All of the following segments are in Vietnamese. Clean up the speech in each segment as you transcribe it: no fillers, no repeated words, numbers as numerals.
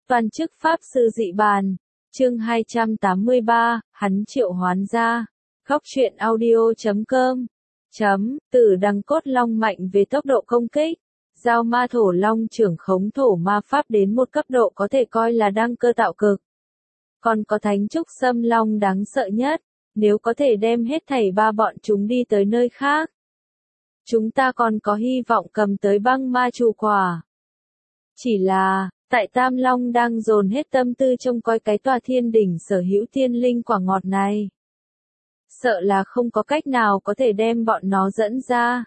Toàn chức Pháp Sư Dị Bàn, chương 283, hắn triệu hoán ra. Góc truyện audio.com. Tử đằng cốt long mạnh về tốc độ công kích. Giao ma thổ long trưởng khống thổ ma pháp đến một cấp độ có thể coi là đăng cơ tạo cực. Còn có thánh trúc xâm long đáng sợ nhất, nếu có thể đem hết thảy ba bọn chúng đi tới nơi khác. Chúng ta còn có hy vọng cầm tới băng ma trù quả. Chỉ là, tại Tam Long đang dồn hết tâm tư trông coi cái tòa thiên đỉnh sở hữu tiên linh quả ngọt này. Sợ là không có cách nào có thể đem bọn nó dẫn ra.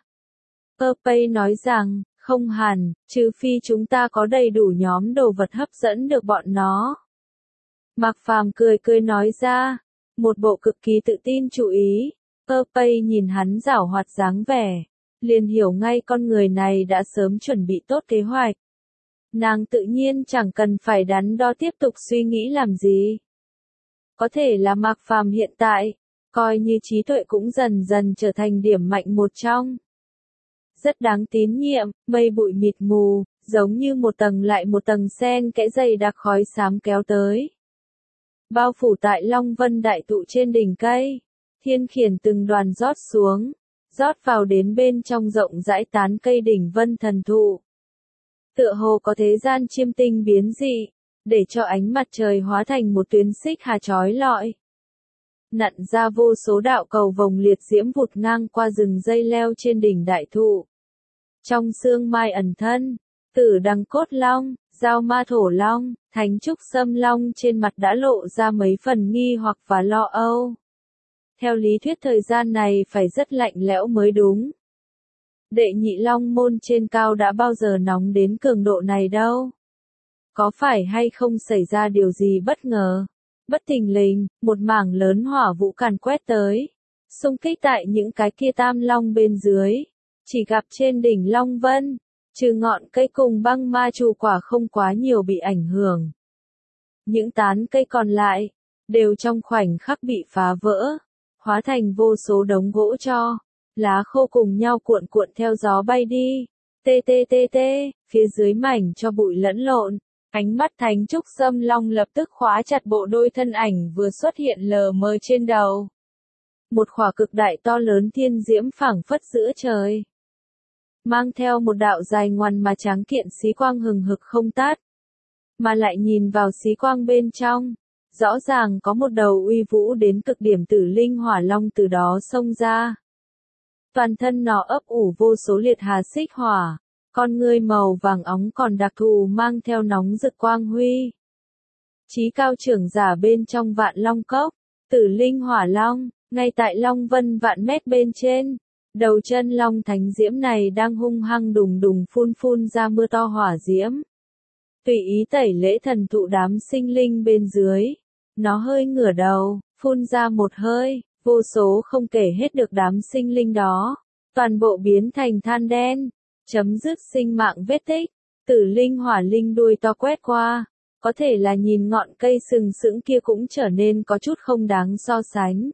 Pei nói rằng, không hẳn, trừ phi chúng ta có đầy đủ nhóm đồ vật hấp dẫn được bọn nó. Mạc Phàm cười cười nói ra, một bộ cực kỳ tự tin chú ý. Pei nhìn hắn giảo hoạt dáng vẻ, liền hiểu ngay con người này đã sớm chuẩn bị tốt kế hoạch. Nàng tự nhiên chẳng cần phải đắn đo tiếp tục suy nghĩ làm gì. Có thể là Mạc Phàm hiện tại, coi như trí tuệ cũng dần dần trở thành điểm mạnh một trong. Rất đáng tín nhiệm, mây bụi mịt mù, giống như một tầng lại một tầng sen kẽ dày đặc khói xám kéo tới. Bao phủ tại Long Vân đại tụ trên đỉnh cây, thiên khiển từng đoàn rót xuống, rót vào đến bên trong rộng rãi tán cây đỉnh Vân thần thụ. Tựa hồ có thế gian chiêm tinh biến dị, để cho ánh mặt trời hóa thành một tuyến xích hà chói lọi. Nặn ra vô số đạo cầu vồng liệt diễm vụt ngang qua rừng dây leo trên đỉnh đại thụ. Trong sương mai ẩn thân, tử đằng cốt long, giao ma thổ long, thánh trúc xâm long trên mặt đã lộ ra mấy phần nghi hoặc và lo âu. Theo lý thuyết thời gian này phải rất lạnh lẽo mới đúng. Đệ nhị long môn trên cao đã bao giờ nóng đến cường độ này đâu. Có phải hay không xảy ra điều gì bất ngờ? Bất thình lình, một mảng lớn hỏa vũ càn quét tới, xung kích tại những cái kia tam long bên dưới. Chỉ gặp trên đỉnh Long Vân, trừ ngọn cây cùng băng ma trù quả không quá nhiều bị ảnh hưởng. Những tán cây còn lại, đều trong khoảnh khắc bị phá vỡ, hóa thành vô số đống gỗ tro, lá khô cùng nhau cuộn cuộn theo gió bay đi. Phía dưới mảnh cho bụi lẫn lộn, ánh mắt thánh trúc xâm long lập tức khóa chặt bộ đôi thân ảnh vừa xuất hiện lờ mờ trên đầu. Một khỏa cực đại to lớn thiên diễm phảng phất giữa trời. Mang theo một đạo dài ngoằn mà tráng kiện xí quang hừng hực không tắt. Mà lại nhìn vào xí quang bên trong, rõ ràng có một đầu uy vũ đến cực điểm tử linh hỏa long từ đó xông ra. Toàn thân nó ấp ủ vô số liệt hà xích hỏa, con ngươi màu vàng óng còn đặc thù mang theo nóng rực quang huy. Chí cao trưởng giả bên trong Vạn Long Cốc, tử linh hỏa long, ngay tại Long Vân vạn mét bên trên, đầu chân long thánh diễm này đang hung hăng đùng đùng phun ra mưa to hỏa diễm. Tùy ý tẩy lễ thần thụ đám sinh linh bên dưới, nó hơi ngửa đầu, phun ra một hơi, vô số không kể hết được đám sinh linh đó, toàn bộ biến thành than đen, chấm dứt sinh mạng vết tích. Tử linh hỏa linh đuôi to quét qua, có thể là nhìn ngọn cây sừng sững kia cũng trở nên có chút không đáng so sánh.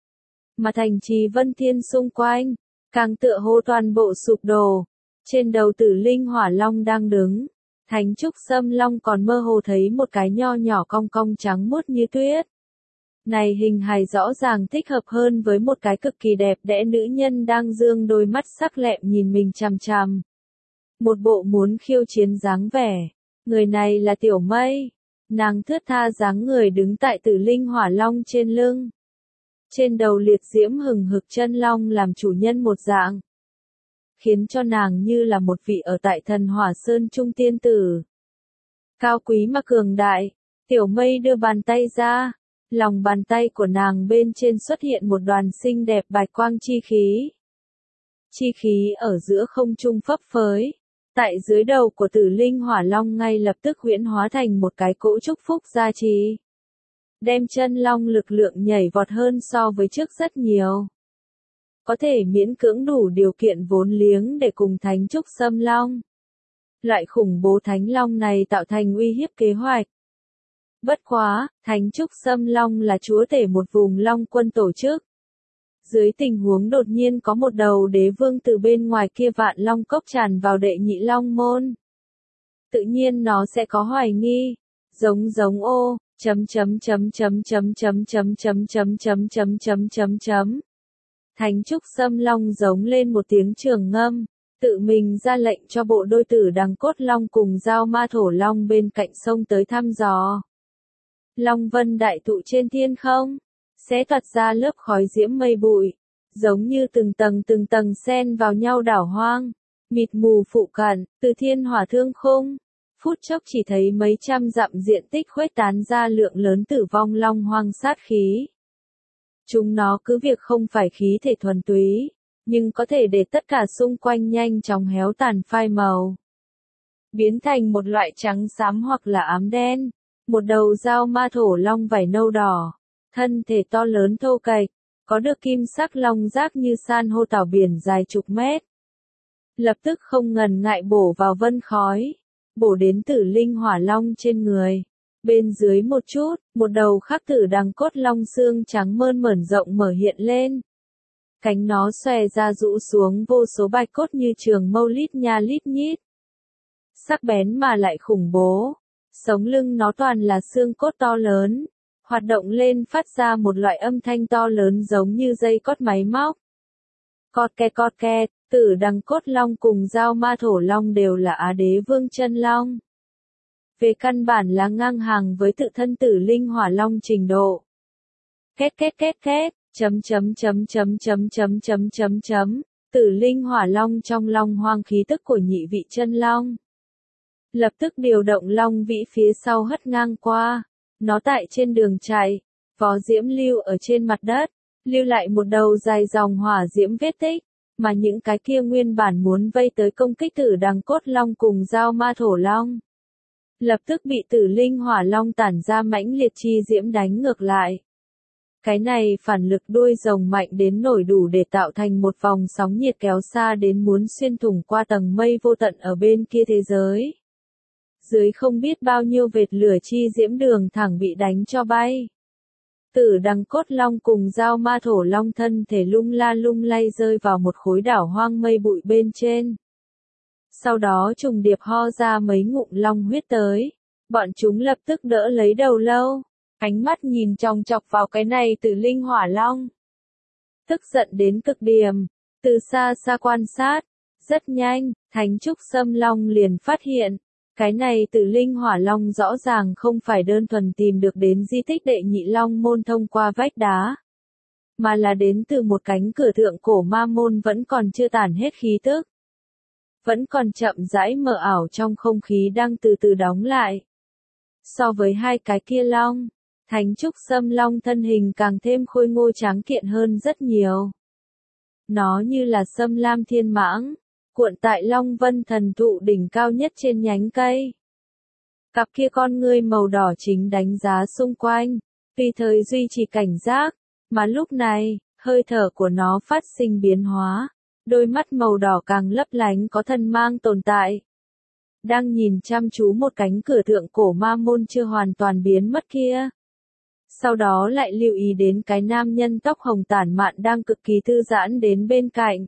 Mà thành trì Vân Thiên xung quanh, càng tựa hồ toàn bộ sụp đổ. Trên đầu tử linh hỏa long đang đứng, thánh trúc xâm long còn mơ hồ thấy một cái nho nhỏ cong cong trắng muốt như tuyết. Này hình hài rõ ràng thích hợp hơn với một cái cực kỳ đẹp đẽ nữ nhân đang dương đôi mắt sắc lẹm nhìn mình chằm chằm. Một bộ muốn khiêu chiến dáng vẻ. Người này là Tiểu Mây. Nàng thướt tha dáng người đứng tại tử linh hỏa long trên lưng. Trên đầu liệt diễm hừng hực chân long làm chủ nhân một dạng. Khiến cho nàng như là một vị ở tại thần hỏa sơn trung tiên tử. Cao quý mà cường đại, Tiểu Mây đưa bàn tay ra. Lòng bàn tay của nàng bên trên xuất hiện một đoàn xinh đẹp bạch quang chi khí. Chi khí ở giữa không trung phấp phới. Tại dưới đầu của tử linh hỏa long ngay lập tức huyễn hóa thành một cái cỗ chúc phúc gia trì. Đem chân long lực lượng nhảy vọt hơn so với trước rất nhiều. Có thể miễn cưỡng đủ điều kiện vốn liếng để cùng thánh trúc xâm long. Loại khủng bố thánh long này tạo thành uy hiếp kế hoạch. Bất quá, thánh trúc xâm long là chúa tể một vùng long quân tổ chức. Dưới tình huống đột nhiên có một đầu đế vương từ bên ngoài kia Vạn Long Cốc tràn vào đệ nhị long môn. Tự nhiên nó sẽ có hoài nghi, Giống ô, chấm chấm chấm chấm chấm chấm chấm chấm chấm chấm chấm chấm chấm chấm. Thánh Trúc Sâm Long giống lên một tiếng trường ngâm, tự mình ra lệnh cho bộ đôi Tử Đằng Cốt Long cùng Dao Ma Thổ Long bên cạnh sông tới thăm dò. Long vân đại tụ trên thiên không, sẽ toát ra lớp khói diễm mây bụi, giống như từng tầng xen vào nhau đảo hoang, mịt mù phụ cận, từ thiên hỏa thương khung. Phút chốc chỉ thấy mấy trăm dặm diện tích khuếch tán ra lượng lớn tử vong long hoang sát khí. Chúng nó cứ việc không phải khí thể thuần túy, nhưng có thể để tất cả xung quanh nhanh chóng héo tàn phai màu, biến thành một loại trắng xám hoặc là ám đen. Một đầu dao ma thổ long vảy nâu đỏ, thân thể to lớn thô kệch, có được kim sắc long giác như san hô tảo biển dài chục mét. Lập tức không ngần ngại bổ vào vân khói, bổ đến Tử Linh Hỏa Long trên người. Bên dưới một chút, một đầu khắc Tử Đằng Cốt Long xương trắng mơn mởn rộng mở hiện lên. Cánh nó xòe ra rũ xuống vô số bạch cốt như trường mâu lít nha lít nhít. Sắc bén mà lại khủng bố. Sống lưng nó toàn là xương cốt to lớn, hoạt động lên phát ra một loại âm thanh to lớn giống như dây cót máy móc. Cọt kẹt, Tử Đằng Cốt Long cùng Dao Ma Thổ Long đều là Á Đế Vương Chân Long. Về căn bản là ngang hàng với tự thân Tử Linh Hỏa Long trình độ. Két, chấm chấm chấm chấm chấm chấm chấm chấm chấm, Tử Linh Hỏa Long trong long hoang khí tức của nhị vị chân long. Lập tức điều động long vĩ phía sau hất ngang qua, nó tại trên đường chạy, vó diễm lưu ở trên mặt đất, lưu lại một đầu dài dòng hỏa diễm vết tích, mà những cái kia nguyên bản muốn vây tới công kích Tử Đằng Cốt Long cùng Dao Ma Thổ Long. Lập tức bị Tử Linh Hỏa Long tản ra mãnh liệt chi diễm đánh ngược lại. Cái này phản lực đuôi rồng mạnh đến nổi đủ để tạo thành một vòng sóng nhiệt kéo xa đến muốn xuyên thủng qua tầng mây vô tận ở bên kia thế giới. Dưới không biết bao nhiêu vệt lửa chi diễm đường thẳng bị đánh cho bay. Tử Đằng Cốt Long cùng Dao Ma Thổ Long thân thể lung la lung lay rơi vào một khối đảo hoang mây bụi bên trên. Sau đó trùng điệp ho ra mấy ngụm long huyết tới. Bọn chúng lập tức đỡ lấy đầu lâu, ánh mắt nhìn chòng chọc vào cái này Tử Linh Hỏa Long. Tức giận đến cực điểm, từ xa xa quan sát, rất nhanh, Thánh Trúc Sâm Long liền phát hiện. Cái này Tử Linh Hỏa Long rõ ràng không phải đơn thuần tìm được đến di tích Đệ Nhị Long Môn thông qua vách đá, mà là đến từ một cánh cửa thượng cổ ma môn vẫn còn chưa tản hết khí tức. Vẫn còn chậm rãi mờ ảo trong không khí đang từ từ đóng lại. So với hai cái kia long, Thánh Trúc Sâm Long thân hình càng thêm khôi ngô tráng kiện hơn rất nhiều. Nó như là sâm lam thiên mãng, cuộn tại Long Vân Thần Thụ đỉnh cao nhất trên nhánh cây. Cặp kia con ngươi màu đỏ chính đánh giá xung quanh, tùy thời duy trì cảnh giác, mà lúc này, hơi thở của nó phát sinh biến hóa, đôi mắt màu đỏ càng lấp lánh có thân mang tồn tại. Đang nhìn chăm chú một cánh cửa thượng cổ ma môn chưa hoàn toàn biến mất kia. Sau đó lại lưu ý đến cái nam nhân tóc hồng tản mạn đang cực kỳ thư giãn đến bên cạnh.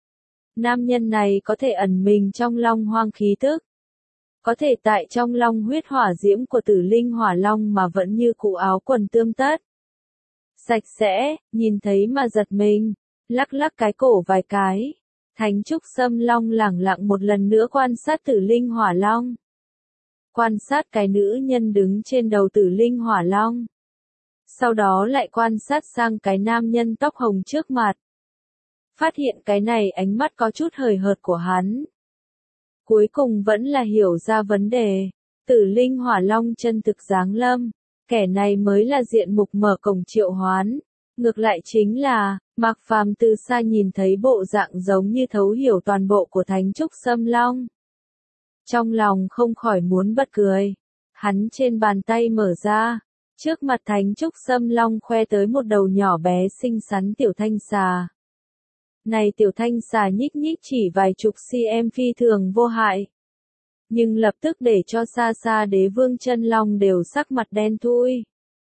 Nam nhân này có thể ẩn mình trong long hoang khí tức. Có thể tại trong long huyết hỏa diễm của Tử Linh Hỏa Long mà vẫn như cũ áo quần tươm tất. Sạch sẽ, nhìn thấy mà giật mình, lắc lắc cái cổ vài cái. Thánh Trúc Sâm Long lẳng lặng một lần nữa quan sát Tử Linh Hỏa Long. Quan sát cái nữ nhân đứng trên đầu Tử Linh Hỏa Long. Sau đó lại quan sát sang cái nam nhân tóc hồng trước mặt. Phát hiện cái này ánh mắt có chút hời hợt của hắn. Cuối cùng vẫn là hiểu ra vấn đề. Tử Linh Hỏa Long chân thực giáng lâm. Kẻ này mới là diện mục mở cổng triệu hoán. Ngược lại chính là, Mạc Phàm từ xa nhìn thấy bộ dạng giống như thấu hiểu toàn bộ của Thánh Trúc Sâm Long. Trong lòng không khỏi muốn bật cười. Hắn trên bàn tay mở ra. Trước mặt Thánh Trúc Sâm Long khoe tới một đầu nhỏ bé xinh xắn tiểu thanh xà. Này tiểu thanh xà nhích nhích chỉ vài chục cm phi thường vô hại. Nhưng lập tức để cho xa xa Đế Vương Chân Long đều sắc mặt đen thui.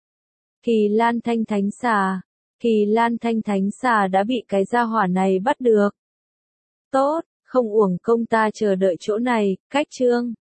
Kỳ Lan Thanh Thánh Xà. Kỳ Lan Thanh Thánh Xà đã bị cái gia hỏa này bắt được. Tốt, không uổng công ta chờ đợi chỗ này, cách chương.